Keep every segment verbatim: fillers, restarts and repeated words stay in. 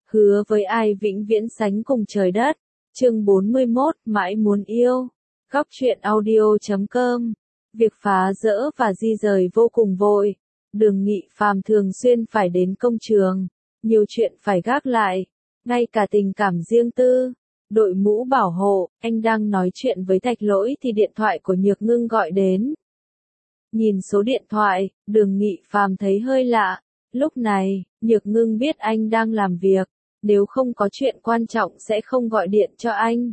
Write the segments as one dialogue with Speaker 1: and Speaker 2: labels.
Speaker 1: hứa với ai vĩnh viễn sánh cùng trời đất. Chương bốn mươi mốt, mãi muốn yêu. Góc truyện audio chấm com. Việc phá dỡ và di rời vô cùng vội. Đường Nghị Phàm thường xuyên phải đến công trường, nhiều chuyện phải gác lại, ngay cả tình cảm riêng tư. Đội mũ bảo hộ, anh đang nói chuyện với Thạch Lỗi thì điện thoại của Nhược Ngưng gọi đến. Nhìn số điện thoại, Đường Nghị Phàm thấy hơi lạ. Lúc này, Nhược Ngưng biết anh đang làm việc, nếu không có chuyện quan trọng sẽ không gọi điện cho anh.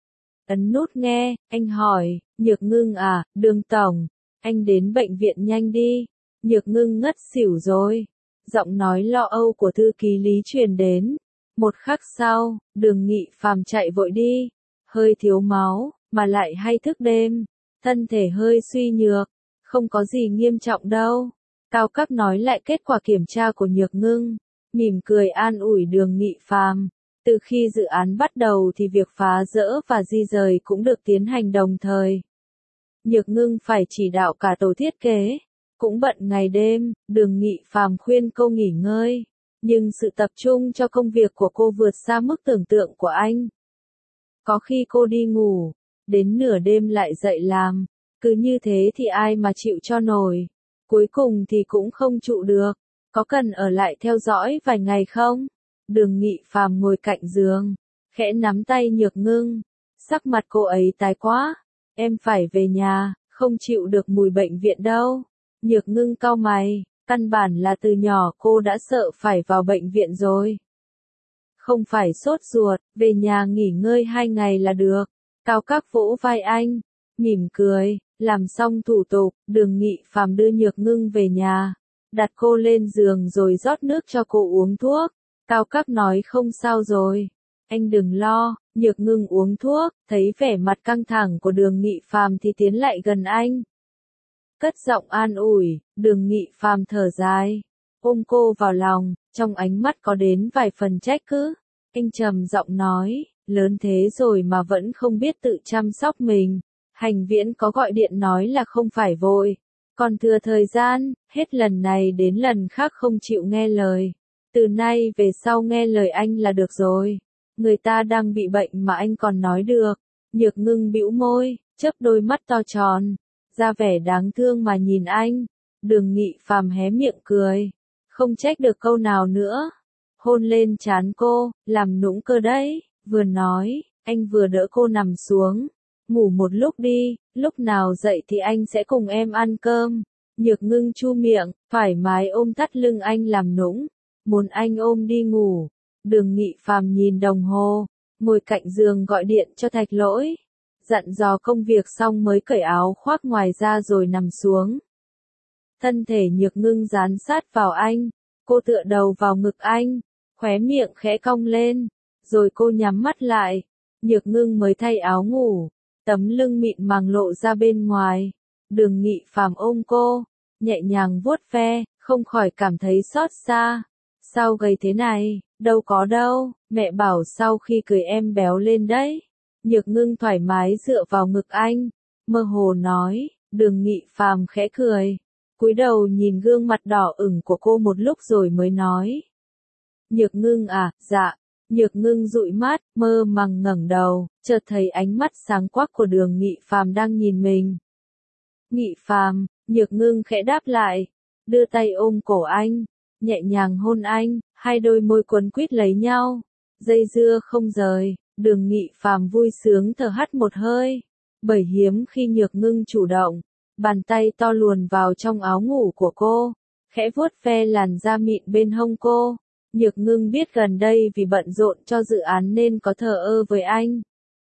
Speaker 1: Ấn nút nghe, anh hỏi, Nhược Ngưng à, Đường Tổng, anh đến bệnh viện nhanh đi. Nhược Ngưng ngất xỉu rồi. Giọng nói lo âu của thư ký Lý truyền đến. Một khắc sau, Đường Nghị Phàm chạy vội đi. Hơi thiếu máu, mà lại hay thức đêm. Thân thể hơi suy nhược. Không có gì nghiêm trọng đâu. Cao cấp nói lại kết quả kiểm tra của Nhược Ngưng. Mỉm cười an ủi Đường Nghị Phàm. Từ khi dự án bắt đầu thì việc phá dỡ và di rời cũng được tiến hành đồng thời. Nhược Ngưng phải chỉ đạo cả tổ thiết kế. Cũng bận ngày đêm, Đường Nghị Phàm khuyên cô nghỉ ngơi. Nhưng sự tập trung cho công việc của cô vượt xa mức tưởng tượng của anh. Có khi cô đi ngủ, đến nửa đêm lại dậy làm. Cứ như thế thì ai mà chịu cho nổi. Cuối cùng thì cũng không trụ được. Có cần ở lại theo dõi vài ngày không? Đường Nghị Phàm ngồi cạnh giường, khẽ nắm tay Nhược Ngưng. Sắc mặt cô ấy tái quá. Em phải về nhà, không chịu được mùi bệnh viện đâu. Nhược Ngưng cau mày, căn bản là từ nhỏ cô đã sợ phải vào bệnh viện rồi. Không phải sốt ruột, về nhà nghỉ ngơi hai ngày là được. Cao Các vỗ vai anh, mỉm cười, làm xong thủ tục, Đường Nghị Phàm đưa Nhược Ngưng về nhà, đặt cô lên giường rồi rót nước cho cô uống thuốc. Cao Các nói không sao rồi, anh đừng lo. Nhược Ngưng uống thuốc, thấy vẻ mặt căng thẳng của Đường Nghị Phàm thì tiến lại gần anh. Cất giọng an ủi, Đường Nghị Phàm thở dài, ôm cô vào lòng, trong ánh mắt có đến vài phần trách cứ. Anh trầm giọng nói, lớn thế rồi mà vẫn không biết tự chăm sóc mình. Hành Viễn có gọi điện nói là không phải vội, còn thừa thời gian, hết lần này đến lần khác không chịu nghe lời. Từ nay về sau nghe lời anh là được rồi. Người ta đang bị bệnh mà anh còn nói được. Nhược Ngưng bĩu môi, chớp đôi mắt to tròn, ra vẻ đáng thương mà nhìn anh. Đường Nghị Phàm hé miệng cười, không trách được câu nào nữa. Hôn lên trán cô, làm nũng cơ đấy. Vừa nói, anh vừa đỡ cô nằm xuống. Ngủ một lúc đi, lúc nào dậy thì anh sẽ cùng em ăn cơm. Nhược Ngưng chu miệng, thoải mái ôm thắt lưng anh làm nũng, muốn anh ôm đi ngủ. Đường Nghị Phàm nhìn đồng hồ, ngồi cạnh giường gọi điện cho Thạch Lỗi, dặn dò công việc xong mới cởi áo khoác ngoài ra rồi nằm xuống. Thân thể Nhược Ngưng dán sát vào anh, cô tựa đầu vào ngực anh, khóe miệng khẽ cong lên, rồi cô nhắm mắt lại. Nhược Ngưng mới thay áo ngủ, tấm lưng mịn màng lộ ra bên ngoài. Đường Nghị Phàm ôm cô, nhẹ nhàng vuốt ve, không khỏi cảm thấy xót xa. Sao gầy thế này? Đâu có đâu, mẹ bảo sau khi cười em béo lên đấy. Nhược Ngưng thoải mái dựa vào ngực anh, mơ hồ nói. Đường Nghị Phàm khẽ cười, cúi đầu nhìn gương mặt đỏ ửng của cô một lúc rồi mới nói. Nhược Ngưng à, dạ. Nhược Ngưng dụi mắt, mơ màng ngẩng đầu, chợt thấy ánh mắt sáng quắc của Đường Nghị Phàm đang nhìn mình. Nghị Phàm, Nhược Ngưng khẽ đáp lại, đưa tay ôm cổ anh, nhẹ nhàng hôn anh, hai đôi môi quấn quýt lấy nhau, dây dưa không rời. Đường Nghị Phàm vui sướng thở hắt một hơi, bởi hiếm khi Nhược Ngưng chủ động, bàn tay to luồn vào trong áo ngủ của cô, khẽ vuốt ve làn da mịn bên hông cô. Nhược Ngưng biết gần đây vì bận rộn cho dự án nên có thờ ơ với anh.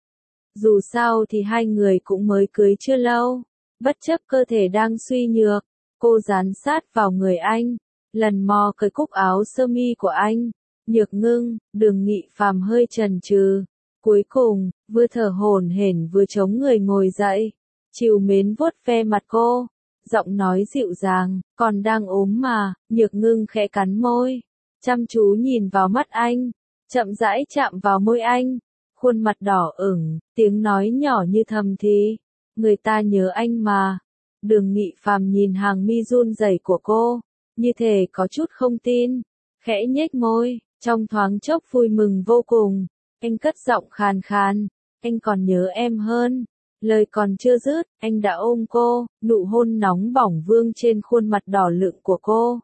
Speaker 1: Dù sao thì hai người cũng mới cưới chưa lâu, bất chấp cơ thể đang suy nhược, cô dán sát vào người anh, lần mò cởi cúc áo sơ mi của anh. Nhược Ngưng, Đường Nghị Phàm hơi chần chừ, cuối cùng, vừa thở hổn hển vừa chống người ngồi dậy, trìu mến vuốt ve mặt cô, giọng nói dịu dàng, còn đang ốm mà. Nhược Ngưng khẽ cắn môi, chăm chú nhìn vào mắt anh, chậm rãi chạm vào môi anh, khuôn mặt đỏ ửng, tiếng nói nhỏ như thầm thì, người ta nhớ anh mà. Đường Nghị Phàm nhìn hàng mi run rẩy của cô, như thể có chút không tin, khẽ nhếch môi, Trong thoáng chốc vui mừng vô cùng, anh cất giọng khàn khàn, anh còn nhớ em hơn. Lời còn chưa dứt, anh đã ôm cô, nụ hôn nóng bỏng vương trên khuôn mặt đỏ lựng của cô.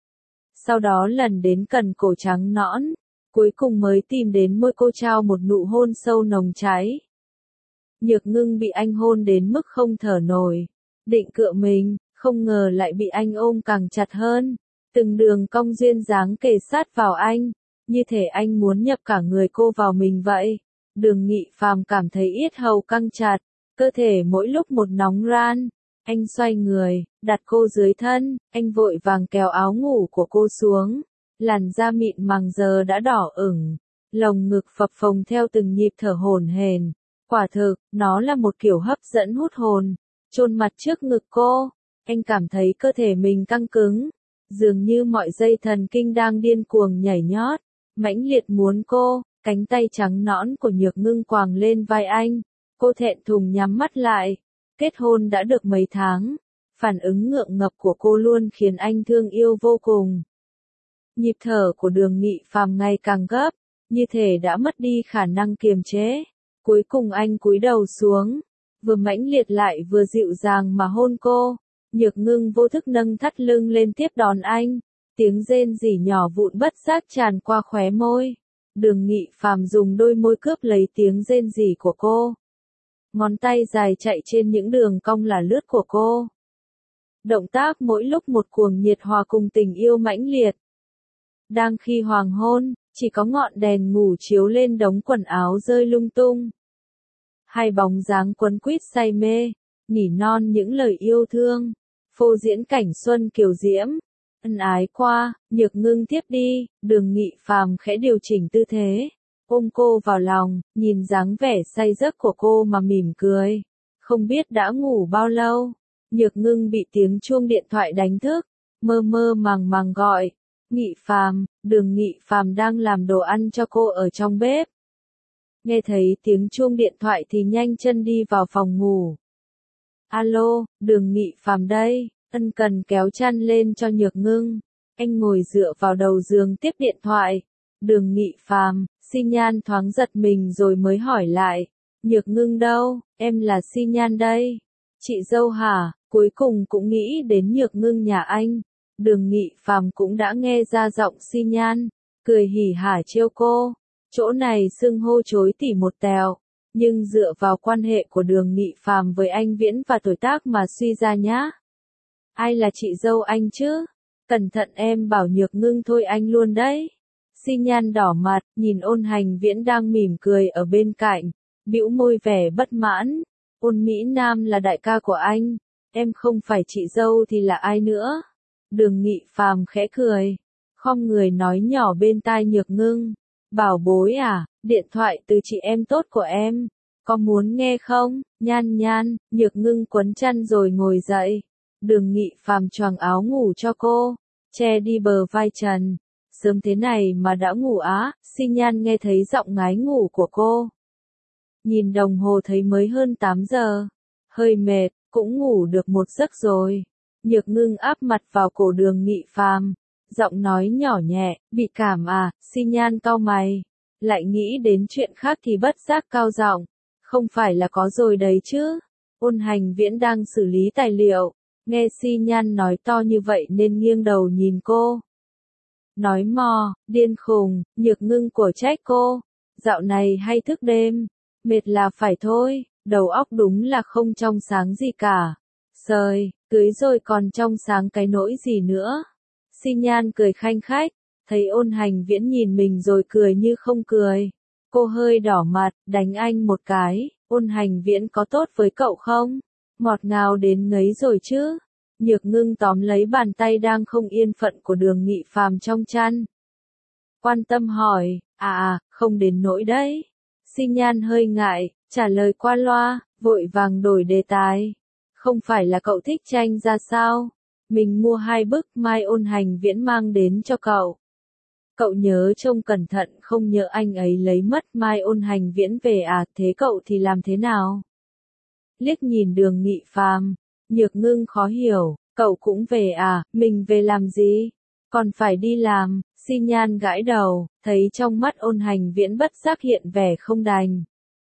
Speaker 1: Sau đó lần đến cần cổ trắng nõn, cuối cùng mới tìm đến môi cô trao một nụ hôn sâu nồng cháy. Nhược Ngưng bị anh hôn đến mức không thở nổi, định cựa mình, không ngờ lại bị anh ôm càng chặt hơn. Từng đường cong duyên dáng kề sát vào anh, như thể anh muốn nhập cả người cô vào mình vậy. Đường Nghị Phàm cảm thấy yết hầu căng chặt, cơ thể mỗi lúc một nóng ran. Anh xoay người, đặt cô dưới thân, anh vội vàng kéo áo ngủ của cô xuống. Làn da mịn màng giờ đã đỏ ửng, lồng ngực phập phồng theo từng nhịp thở hổn hển. Quả thực, nó là một kiểu hấp dẫn hút hồn. Chôn mặt trước ngực cô, anh cảm thấy cơ thể mình căng cứng, dường như mọi dây thần kinh đang điên cuồng nhảy nhót, mãnh liệt muốn cô. Cánh tay trắng nõn của Nhược Ngưng quàng lên vai anh, cô thẹn thùng nhắm mắt lại. Kết hôn đã được mấy tháng, phản ứng ngượng ngập của cô luôn khiến anh thương yêu vô cùng. Nhịp thở của Đường Nghị Phàm ngày càng gấp, như thể đã mất đi khả năng kiềm chế. Cuối cùng anh cúi đầu xuống, vừa mãnh liệt lại vừa dịu dàng mà hôn cô. Nhược Ngưng vô thức nâng thắt lưng lên tiếp đón anh, tiếng rên rỉ nhỏ vụn bất giác tràn qua khóe môi. Đường Nghị Phàm dùng đôi môi cướp lấy tiếng rên rỉ của cô. Ngón tay dài chạy trên những đường cong là lướt của cô. Động tác mỗi lúc một cuồng nhiệt hòa cùng tình yêu mãnh liệt. Đang khi hoàng hôn, chỉ có ngọn đèn ngủ chiếu lên đống quần áo rơi lung tung. Hai bóng dáng quấn quýt say mê, nỉ non những lời yêu thương, phô diễn cảnh xuân kiều diễm. Ân ái qua, Nhược Ngưng tiếp đi, Đường Nghị Phàm khẽ điều chỉnh tư thế, ôm cô vào lòng, nhìn dáng vẻ say giấc của cô mà mỉm cười. Không biết đã ngủ bao lâu, Nhược Ngưng bị tiếng chuông điện thoại đánh thức, mơ mơ màng màng gọi, Nghị Phàm, Đường Nghị Phàm đang làm đồ ăn cho cô ở trong bếp. Nghe thấy tiếng chuông điện thoại thì nhanh chân đi vào phòng ngủ. Alo, Đường Nghị Phàm đây. Ân cần kéo chăn lên cho Nhược Ngưng. Anh ngồi dựa vào đầu giường tiếp điện thoại. Đường Nghị Phàm, Xi Nhan thoáng giật mình rồi mới hỏi lại. Nhược Ngưng đâu, em là Xi Nhan đây. Chị dâu hả, cuối cùng cũng nghĩ đến Nhược Ngưng nhà anh. Đường Nghị Phàm cũng đã nghe ra giọng Xi Nhan, cười hỉ hả trêu cô. Chỗ này xưng hô chối tỉ một tèo. Nhưng dựa vào quan hệ của Đường Nghị Phàm với anh Viễn và tuổi tác mà suy ra nhá. Ai là chị dâu anh chứ? Cẩn thận em bảo Nhược Ngưng thôi anh luôn đấy. Xi Nhan đỏ mặt, nhìn Ôn Hành Viễn đang mỉm cười ở bên cạnh, bĩu môi vẻ bất mãn. Ôn Mỹ Nam là đại ca của anh, em không phải chị dâu thì là ai nữa? Đường Nghị Phàm khẽ cười, khom người nói nhỏ bên tai Nhược Ngưng. Bảo bối à, điện thoại từ chị em tốt của em, có muốn nghe không? Nhan Nhan, Nhược Ngưng quấn chăn rồi ngồi dậy. Đường Nghị Phàm choàng áo ngủ cho cô, che đi bờ vai trần. Sớm thế này mà đã ngủ á? Xi Nhan nghe thấy giọng ngái ngủ của cô. Nhìn đồng hồ thấy mới hơn tám giờ. Hơi mệt, cũng ngủ được một giấc rồi. Nhược Ngưng áp mặt vào cổ Đường Nghị Phàm, giọng nói nhỏ nhẹ, bị cảm à? Xi Nhan cau mày, lại nghĩ đến chuyện khác thì bất giác cao giọng, không phải là có rồi đấy chứ? Ôn Hành Viễn đang xử lý tài liệu. Nghe Xi Nhan nói to như vậy nên nghiêng đầu nhìn cô. Nói mò, điên khùng, Nhược Ngưng của trách cô. Dạo này hay thức đêm, mệt là phải thôi, đầu óc đúng là không trong sáng gì cả. Sời, cưới rồi còn trong sáng cái nỗi gì nữa. Xi Nhan cười khanh khách, thấy Ôn Hành Viễn nhìn mình rồi cười như không cười. Cô hơi đỏ mặt, đánh anh một cái. Ôn Hành Viễn có tốt với cậu không? Ngọt ngào đến ngấy rồi chứ. Nhược Ngưng tóm lấy bàn tay đang không yên phận của Đường Nghị Phàm trong chăn. Quan tâm hỏi, à à, không đến nỗi đấy. Xi Nhan hơi ngại, trả lời qua loa, vội vàng đổi đề tài. Không phải là cậu thích tranh ra sao? Mình mua hai bức mai Ôn Hành Viễn mang đến cho cậu. Cậu nhớ trông cẩn thận không nhớ anh ấy lấy mất mai Ôn Hành Viễn về à, thế cậu thì làm thế nào? Liếc nhìn Đường Nghị Phàm, Nhược Ngưng khó hiểu, cậu cũng về à, mình về làm gì? Còn phải đi làm, Xi Nhan gãi đầu, thấy trong mắt Ôn Hành Viễn bất giác hiện vẻ không đành.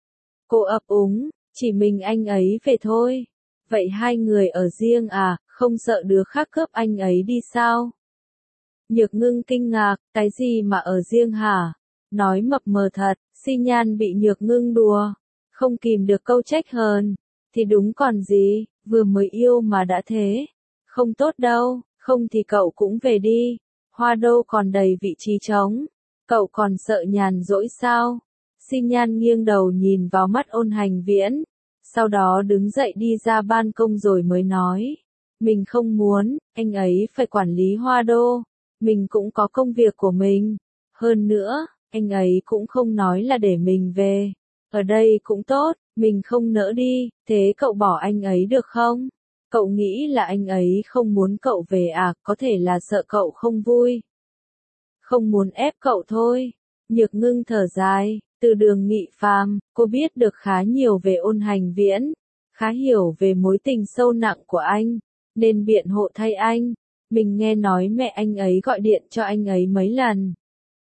Speaker 1: Cô ấp úng, chỉ mình anh ấy về thôi. Vậy hai người ở riêng à, không sợ đứa khác cướp anh ấy đi sao? Nhược Ngưng kinh ngạc, cái gì mà ở riêng hả? Nói mập mờ thật, Xi Nhan bị Nhược Ngưng đùa, không kìm được câu trách hờn. Thì đúng còn gì, vừa mới yêu mà đã thế. Không tốt đâu, không thì cậu cũng về đi. Hoa Đô còn đầy vị trí trống. Cậu còn sợ nhàn rỗi sao? Xi Nhan nghiêng đầu nhìn vào mắt Ôn Hành Viễn. Sau đó đứng dậy đi ra ban công rồi mới nói. Mình không muốn, anh ấy phải quản lý Hoa Đô. Mình cũng có công việc của mình. Hơn nữa, anh ấy cũng không nói là để mình về. Ở đây cũng tốt, mình không nỡ đi, thế cậu bỏ anh ấy được không? Cậu nghĩ là anh ấy không muốn cậu về à, có thể là sợ cậu không vui. Không muốn ép cậu thôi. Nhược Ngưng thở dài, từ Đường Nghị Phàm, cô biết được khá nhiều về Ôn Hành Viễn, khá hiểu về mối tình sâu nặng của anh, nên biện hộ thay anh. Mình nghe nói mẹ anh ấy gọi điện cho anh ấy mấy lần.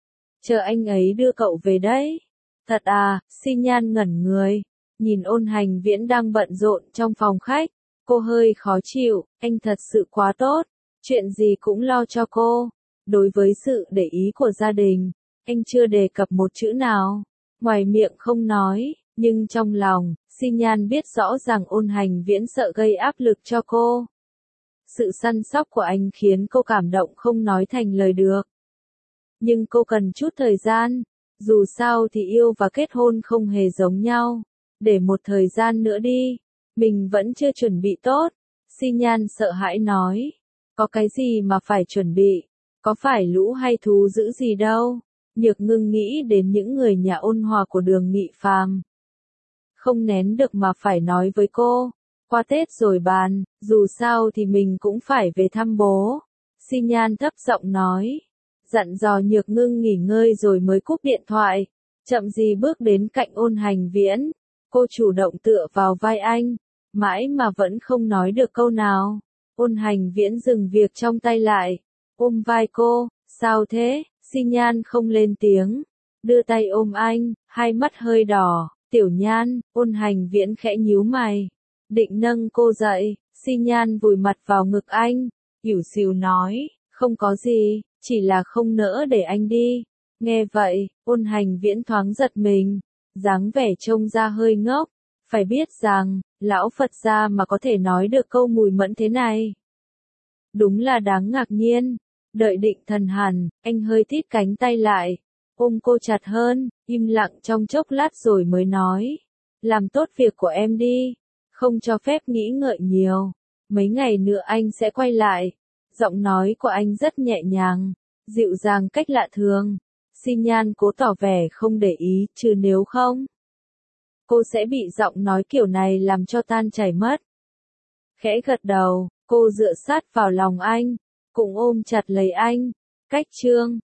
Speaker 1: Chờ anh ấy đưa cậu về đấy. Thật à, Xi Nhan ngẩn người, nhìn Ôn Hành Viễn đang bận rộn trong phòng khách, cô hơi khó chịu, anh thật sự quá tốt, chuyện gì cũng lo cho cô. Đối với sự để ý của gia đình, anh chưa đề cập một chữ nào, ngoài miệng không nói, nhưng trong lòng, Xi Nhan biết rõ ràng Ôn Hành Viễn sợ gây áp lực cho cô. Sự săn sóc của anh khiến cô cảm động không nói thành lời được. Nhưng cô cần chút thời gian, dù sao thì yêu và kết hôn không hề giống nhau. Để một thời gian nữa đi, mình vẫn chưa chuẩn bị tốt. Xi Nhan sợ hãi nói, có cái gì mà phải chuẩn bị, có phải lũ hay thú dữ gì đâu. Nhược Ngưng nghĩ đến những người nhà ôn hòa của Đường Nghị Phàm, không nén được mà phải nói với cô, qua Tết rồi bàn, dù sao thì mình cũng phải về thăm bố. Xi Nhan thấp giọng nói, dặn dò Nhược Ngưng nghỉ ngơi rồi mới cúp điện thoại, chậm gì bước đến cạnh Ôn Hành Viễn. Cô chủ động tựa vào vai anh, mãi mà vẫn không nói được câu nào. Ôn Hành Viễn dừng việc trong tay lại, ôm vai cô, sao thế? Xi Nhan không lên tiếng, đưa tay ôm anh, hai mắt hơi đỏ. Tiểu Nhan, Ôn Hành Viễn khẽ nhíu mày, định nâng cô dậy. Xi Nhan vùi mặt vào ngực anh, ỉu xìu nói, không có gì, chỉ là không nỡ để anh đi. Nghe vậy, Ôn Hành Viễn thoáng giật mình, dáng vẻ trông ra hơi ngốc, phải biết rằng, lão Phật gia mà có thể nói được câu mùi mẫn thế này. Đúng là đáng ngạc nhiên. Đợi định thần hẳn, anh hơi thít cánh tay lại, ôm cô chặt hơn, im lặng trong chốc lát rồi mới nói, làm tốt việc của em đi, không cho phép nghĩ ngợi nhiều, mấy ngày nữa anh sẽ quay lại. Giọng nói của anh rất nhẹ nhàng, dịu dàng cách lạ thường. Xi Nhan cố tỏ vẻ không để ý, chứ nếu không, cô sẽ bị giọng nói kiểu này làm cho tan chảy mất. Khẽ gật đầu, cô dựa sát vào lòng anh, cũng ôm chặt lấy anh. Cách chương